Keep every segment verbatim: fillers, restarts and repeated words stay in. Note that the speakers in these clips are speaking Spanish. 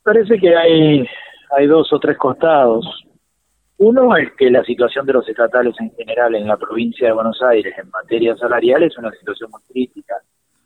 Parece que hay, hay dos o tres costados. Uno es que la situación de los estatales en general en la provincia de Buenos Aires en materia salarial es una situación muy crítica,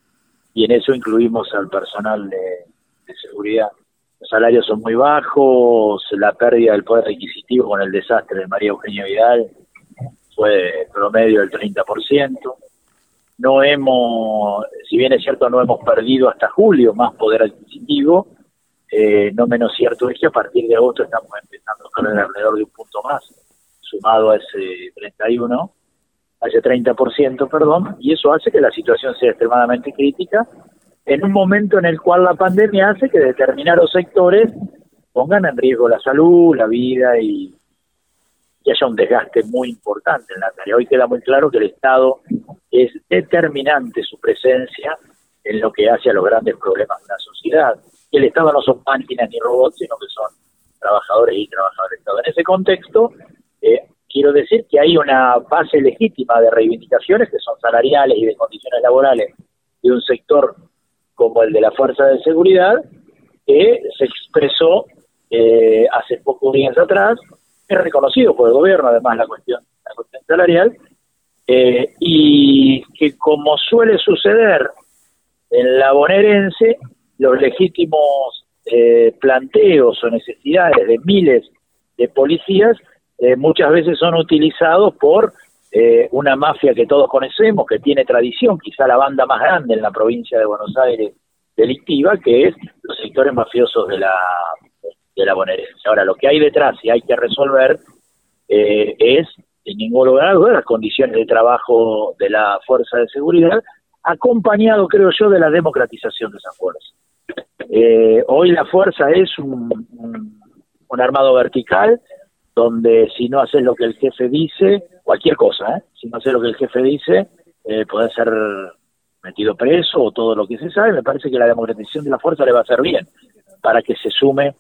y en eso incluimos al personal de, de seguridad. Los salarios son muy bajos, la pérdida del poder adquisitivo con el desastre de María Eugenia Vidal fue de promedio del treinta por ciento. No hemos, si bien es cierto, no hemos perdido hasta julio más poder adquisitivo, eh, no menos cierto es que a partir de agosto estamos empezando a perder alrededor de un punto más, sumado a ese treinta y uno, a ese treinta por ciento, perdón, y eso hace que la situación sea extremadamente crítica, en un momento en el cual la pandemia hace que determinados sectores pongan en riesgo la salud, la vida y que haya un desgaste muy importante en la tarea. Hoy queda muy claro que el Estado es determinante su presencia en lo que hace a los grandes problemas de la sociedad. Y el Estado no son máquinas ni robots, sino que son trabajadores y trabajadoras del Estado. En ese contexto, eh, quiero decir que hay una base legítima de reivindicaciones que son salariales y de condiciones laborales de un sector como el de la Fuerza de Seguridad, que se expresó eh, hace pocos días atrás, es reconocido por el gobierno, además, la cuestión, la cuestión salarial, eh, y que, como suele suceder en la bonaerense, los legítimos eh, planteos o necesidades de miles de policías eh, muchas veces son utilizados por eh, una mafia que todos conocemos, que tiene tradición, quizá la banda más grande en la provincia de Buenos Aires delictiva, que es los sectores mafiosos de la de la bonaerense. Ahora, lo que hay detrás y hay que resolver eh, es, en ningún lugar, las condiciones de trabajo de la Fuerza de Seguridad, acompañado, creo yo, de la democratización de esa fuerza. Eh, hoy la Fuerza es un, un, un armado vertical, donde si no haces lo que el jefe dice, cualquier cosa, ¿eh? si no haces lo que el jefe dice, eh, puede ser metido preso o todo lo que se sabe. Me parece que la democratización de la Fuerza le va a hacer bien para que se sume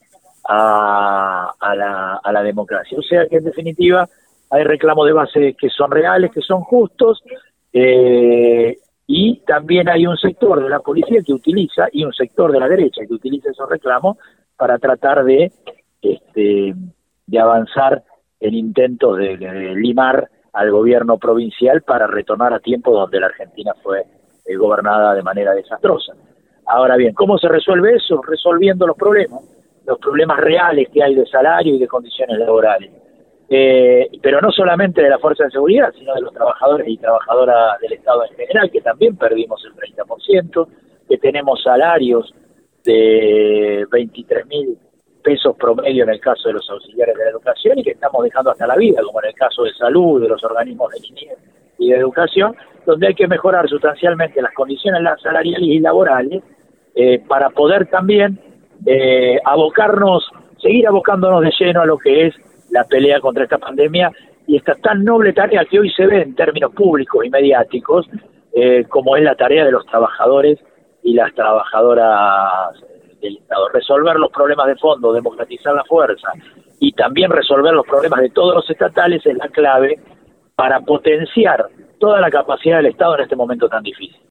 A, a, la, a la democracia. O sea que, en definitiva, hay reclamos de base que son reales, que son justos, eh, y también hay un sector de la policía que utiliza, y un sector de la derecha que utiliza esos reclamos para tratar de, este, de avanzar en intentos de, de limar al gobierno provincial para retornar a tiempo donde la Argentina fue eh, gobernada de manera desastrosa. Ahora bien, ¿cómo se resuelve eso? Resolviendo los problemas. los problemas reales que hay de salario y de condiciones laborales. Eh, pero no solamente de la Fuerza de Seguridad, sino de los trabajadores y trabajadoras del Estado en general, que también perdimos el treinta por ciento, que tenemos salarios de veintitrés mil pesos promedio en el caso de los auxiliares de la educación y que estamos dejando hasta la vida, como en el caso de salud, de los organismos de niñez y de educación, donde hay que mejorar sustancialmente las condiciones salariales y laborales eh, para poder también Eh, abocarnos, seguir abocándonos de lleno a lo que es la pelea contra esta pandemia y esta tan noble tarea que hoy se ve en términos públicos y mediáticos, eh, como es la tarea de los trabajadores y las trabajadoras del Estado. Resolver los problemas de fondo, democratizar la fuerza y también resolver los problemas de todos los estatales es la clave para potenciar toda la capacidad del Estado en este momento tan difícil.